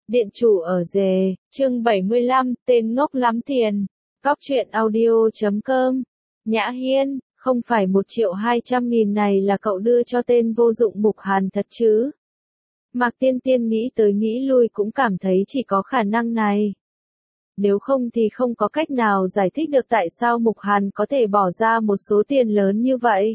Điện chủ ở rề, chương 75, tên ngốc lắm tiền. Cóc truyện audio.com. Nhã Hiên, không phải 1.200.000 này là cậu đưa cho tên vô dụng Mục Hàn thật chứ? Mạc Tiên Tiên nghĩ tới nghĩ lui cũng cảm thấy chỉ có khả năng này. Nếu không thì không có cách nào giải thích được tại sao Mục Hàn có thể bỏ ra một số tiền lớn như vậy.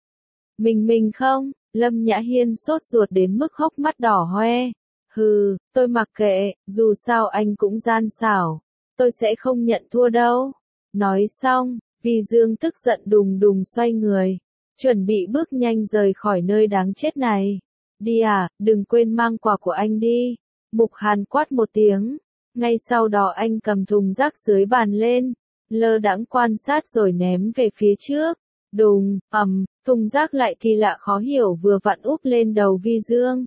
Mình không, Lâm Nhã Hiên sốt ruột đến mức hốc mắt đỏ hoe. Hừ, tôi mặc kệ, dù sao anh cũng gian xảo. Tôi sẽ không nhận thua đâu. Nói xong, Vi Dương tức giận đùng đùng xoay người. Chuẩn bị bước nhanh rời khỏi nơi đáng chết này. Đi à, đừng quên mang quà của anh đi. Mục Hàn quát một tiếng. Ngay sau đó anh cầm thùng rác dưới bàn lên. Lơ đãng quan sát rồi ném về phía trước. Đùng, thùng rác lại kỳ lạ khó hiểu vừa vặn úp lên đầu Vi Dương.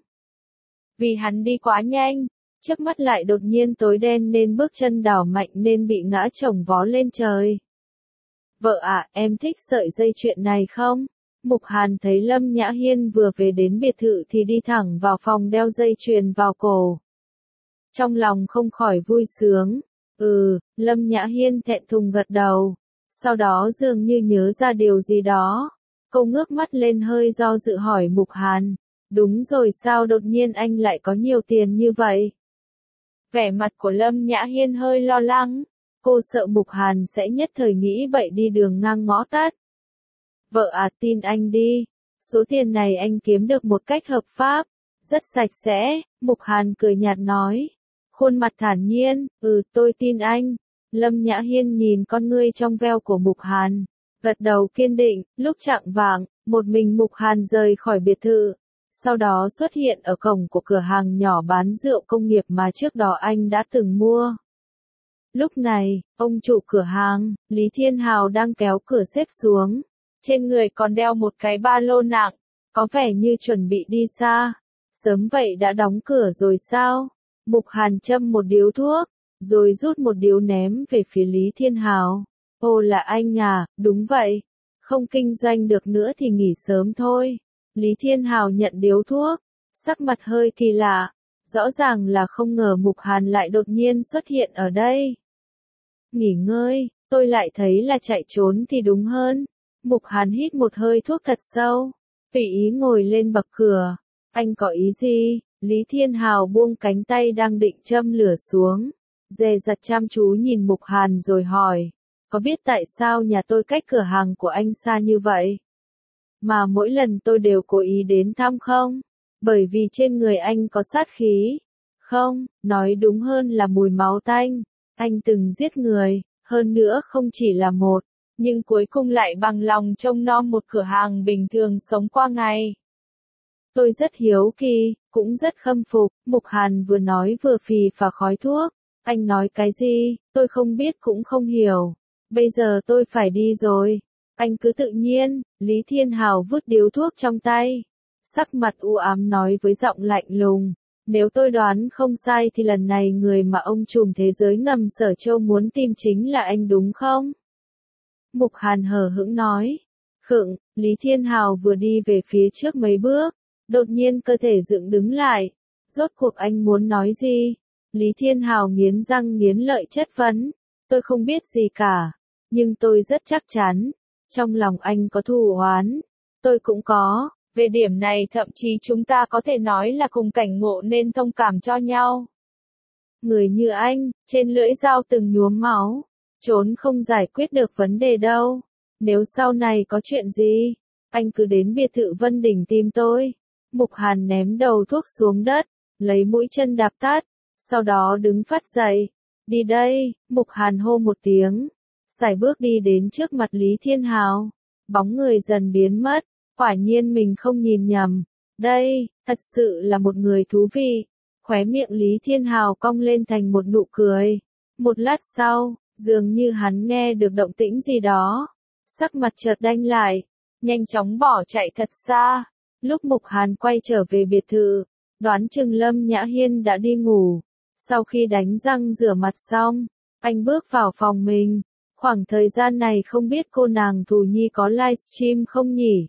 Vì hắn đi quá nhanh, trước mắt lại đột nhiên tối đen nên bước chân đảo mạnh nên bị ngã chồng vó lên trời. Vợ à, em thích sợi dây chuyền này không? Mục Hàn thấy Lâm Nhã Hiên vừa về đến biệt thự thì đi thẳng vào phòng đeo dây chuyền vào cổ. Trong lòng không khỏi vui sướng. Lâm Nhã Hiên thẹn thùng gật đầu. Sau đó dường như nhớ ra điều gì đó. Cô ngước mắt lên hơi do dự hỏi Mục Hàn. Đúng rồi, sao đột nhiên anh lại có nhiều tiền như vậy? Vẻ mặt của Lâm Nhã Hiên hơi lo lắng. Cô sợ Mục Hàn sẽ nhất thời nghĩ bậy đi đường ngang ngõ tắt. Vợ à, tin anh đi. Số tiền này anh kiếm được một cách hợp pháp. Rất sạch sẽ. Mục Hàn cười nhạt nói. Khuôn mặt thản nhiên. Tôi tin anh. Lâm Nhã Hiên nhìn con ngươi trong veo của Mục Hàn. Gật đầu kiên định. Lúc chạng vạng, một mình Mục Hàn rời khỏi biệt thự. Sau đó xuất hiện ở cổng của cửa hàng nhỏ bán rượu công nghiệp mà trước đó anh đã từng mua. Lúc này, ông chủ cửa hàng, Lý Thiên Hào đang kéo cửa xếp xuống. Trên người còn đeo một cái ba lô nặng, có vẻ như chuẩn bị đi xa. Sớm vậy đã đóng cửa rồi sao? Mục Hàn châm một điếu thuốc, rồi rút một điếu ném về phía Lý Thiên Hào. Ồ, là anh à, đúng vậy. Không kinh doanh được nữa thì nghỉ sớm thôi. Lý Thiên Hào nhận điếu thuốc, sắc mặt hơi kỳ lạ, rõ ràng là không ngờ Mục Hàn lại đột nhiên xuất hiện ở đây. Nghỉ ngơi, tôi lại thấy là chạy trốn thì đúng hơn. Mục Hàn hít một hơi thuốc thật sâu, tùy ý ngồi lên bậc cửa. Anh có ý gì? Lý Thiên Hào buông cánh tay đang định châm lửa xuống, dè dặt chăm chú nhìn Mục Hàn rồi hỏi, có biết tại sao nhà tôi cách cửa hàng của anh xa như vậy? Mà mỗi lần tôi đều cố ý đến thăm không? Bởi vì trên người anh có sát khí. Không, nói đúng hơn là mùi máu tanh. Anh từng giết người, hơn nữa không chỉ là một, nhưng cuối cùng lại bằng lòng trông nom một cửa hàng bình thường sống qua ngày. Tôi rất hiếu kỳ, cũng rất khâm phục. Mục Hàn vừa nói vừa phì phà khói thuốc. Anh nói cái gì, tôi không biết cũng không hiểu. Bây giờ tôi phải đi rồi. Anh cứ tự nhiên. Lý Thiên Hào vứt điếu thuốc trong tay. Sắc mặt u ám nói với giọng lạnh lùng. Nếu tôi đoán không sai thì lần này người mà ông trùm thế giới ngầm Sở Châu muốn tìm chính là anh đúng không? Mục Hàn hờ hững nói. Khựng, Lý Thiên Hào vừa đi về phía trước mấy bước. Đột nhiên cơ thể dựng đứng lại. Rốt cuộc anh muốn nói gì? Lý Thiên Hào nghiến răng nghiến lợi chất vấn. Tôi không biết gì cả. Nhưng tôi rất chắc chắn. Trong lòng anh có thù oán. Tôi cũng có. Về điểm này thậm chí chúng ta có thể nói là cùng cảnh ngộ nên thông cảm cho nhau. Người như anh, trên lưỡi dao từng nhuốm máu. Trốn không giải quyết được vấn đề đâu. Nếu sau này có chuyện gì, anh cứ đến biệt thự Vân Đỉnh tìm tôi. Mục Hàn ném đầu thuốc xuống đất, lấy mũi chân đạp tát. Sau đó đứng phát dậy. Đi đây, Mục Hàn hô một tiếng. Sải bước đi đến trước mặt Lý Thiên Hào. Bóng người dần biến mất. Quả nhiên mình không nhìn nhầm. Đây, thật sự là một người thú vị. Khóe miệng Lý Thiên Hào cong lên thành một nụ cười. Một lát sau, dường như hắn nghe được động tĩnh gì đó. Sắc mặt chợt đanh lại. Nhanh chóng bỏ chạy thật xa. Lúc Mục Hàn quay trở về biệt thự, đoán chừng Lâm Nhã Hiên đã đi ngủ. Sau khi đánh răng rửa mặt xong, anh bước vào phòng mình. Khoảng thời gian này không biết cô nàng Thù Nhi có livestream không nhỉ?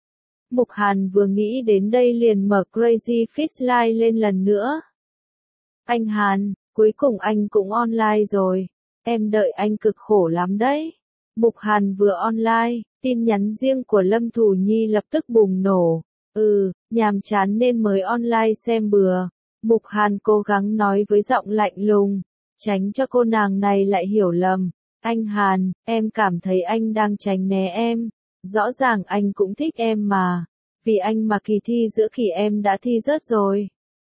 Mục Hàn vừa nghĩ đến đây liền mở Crazy Fish Live lên lần nữa. Anh Hàn, cuối cùng anh cũng online rồi. Em đợi anh cực khổ lắm đấy. Mục Hàn vừa online, tin nhắn riêng của Lâm Thù Nhi lập tức bùng nổ. Nhàm chán nên mới online xem bừa. Mục Hàn cố gắng nói với giọng lạnh lùng, tránh cho cô nàng này lại hiểu lầm. Anh Hàn, em cảm thấy anh đang tránh né em. Rõ ràng anh cũng thích em mà. Vì anh mà kỳ thi giữa kỳ em đã thi rớt rồi.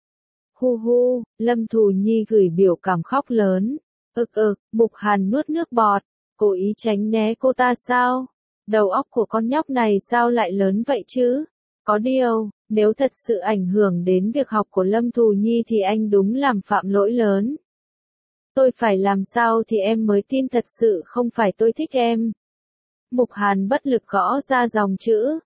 Hu hu, Lâm Thù Nhi gửi biểu cảm khóc lớn. Mục Hàn nuốt nước bọt. Cố ý tránh né cô ta sao? Đầu óc của con nhóc này sao lại lớn vậy chứ? Có điều, nếu thật sự ảnh hưởng đến việc học của Lâm Thù Nhi thì anh đúng làm phạm lỗi lớn. Tôi phải làm sao thì em mới tin thật sự không phải tôi thích em? Mục Hàn bất lực gõ ra dòng chữ.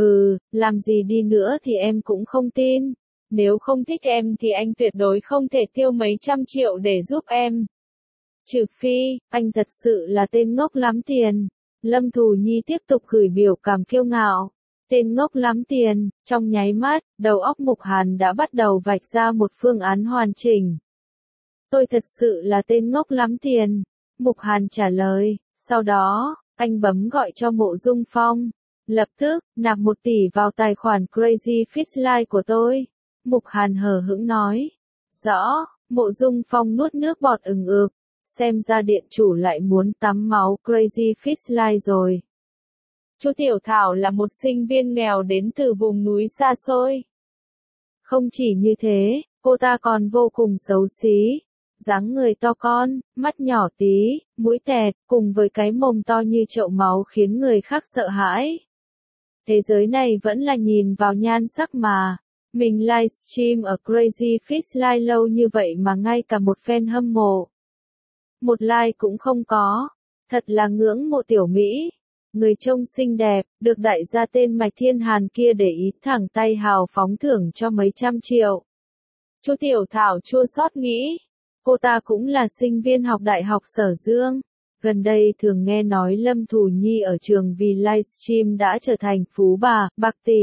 Làm gì đi nữa thì em cũng không tin. Nếu không thích em thì anh tuyệt đối không thể tiêu mấy trăm triệu để giúp em. Trừ phi, anh thật sự là tên ngốc lắm tiền. Lâm Thù Nhi tiếp tục gửi biểu cảm kiêu ngạo. Tên ngốc lắm tiền, trong nháy mắt, đầu óc Mục Hàn đã bắt đầu vạch ra một phương án hoàn chỉnh. Tôi thật sự là tên ngốc lắm tiền. Mục Hàn trả lời, sau đó, anh bấm gọi cho Mộ Dung Phong. Lập tức, nạp 1 tỷ vào tài khoản Crazy Fish Life của tôi. Mục Hàn hờ hững nói. Rõ, Mộ Dung Phong nuốt nước bọt ừng ực. Xem ra điện chủ lại muốn tắm máu Crazy Fish Life rồi. Chu Tiểu Thảo là một sinh viên nghèo đến từ vùng núi xa xôi. Không chỉ như thế, cô ta còn vô cùng xấu xí. Dáng người to con, mắt nhỏ tí, mũi tẹt, cùng với cái mồm to như chậu máu khiến người khác sợ hãi. Thế giới này vẫn là nhìn vào nhan sắc mà. Mình livestream ở Crazy Fish Life lâu như vậy mà ngay cả một fan hâm mộ. Một like cũng không có. Thật là ngưỡng mộ tiểu Mỹ. Người trông xinh đẹp, được đại gia tên Mạch Thiên Hàn kia để ý thẳng tay hào phóng thưởng cho mấy trăm triệu. Chu Tiểu Thảo chua xót nghĩ. Cô ta cũng là sinh viên học đại học Sở Dương. Gần đây thường nghe nói Lâm Thù Nhi ở trường vì livestream đã trở thành phú bà, bạc tỷ.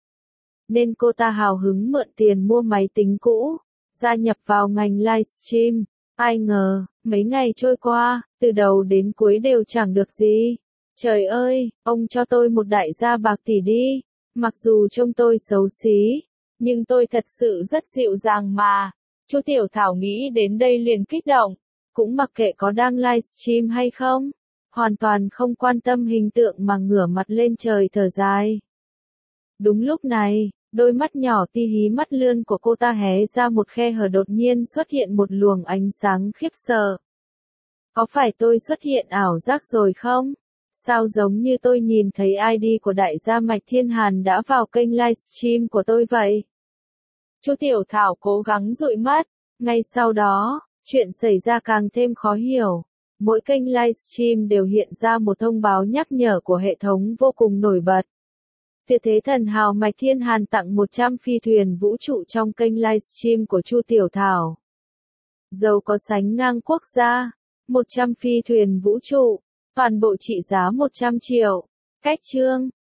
Nên cô ta hào hứng mượn tiền mua máy tính cũ, gia nhập vào ngành livestream. Ai ngờ, mấy ngày trôi qua, từ đầu đến cuối đều chẳng được gì. Trời ơi, ông cho tôi một đại gia bạc tỷ đi. Mặc dù trông tôi xấu xí, nhưng tôi thật sự rất dịu dàng mà. Chu Tiểu Thảo nghĩ đến đây liền kích động. Cũng mặc kệ có đang livestream hay không. Hoàn toàn không quan tâm hình tượng mà ngửa mặt lên trời thở dài. Đúng lúc này, đôi mắt nhỏ ti hí mắt lươn của cô ta hé ra một khe hở, đột nhiên xuất hiện một luồng ánh sáng khiếp sợ. Có phải tôi xuất hiện ảo giác rồi không? Sao giống như tôi nhìn thấy ID của đại gia Mạch Thiên Hàn đã vào kênh livestream của tôi vậy? Chu Tiểu Thảo cố gắng dụi mắt. Ngay sau đó, chuyện xảy ra càng thêm khó hiểu. Mỗi kênh livestream đều hiện ra một thông báo nhắc nhở của hệ thống vô cùng nổi bật. Tuyệt thế thần hào Mạch Thiên Hàn tặng 100 phi thuyền vũ trụ trong kênh livestream của Chu Tiểu Thảo. Giàu có sánh ngang quốc gia. 100 phi thuyền vũ trụ. Toàn bộ trị giá 100 triệu. Cách chương.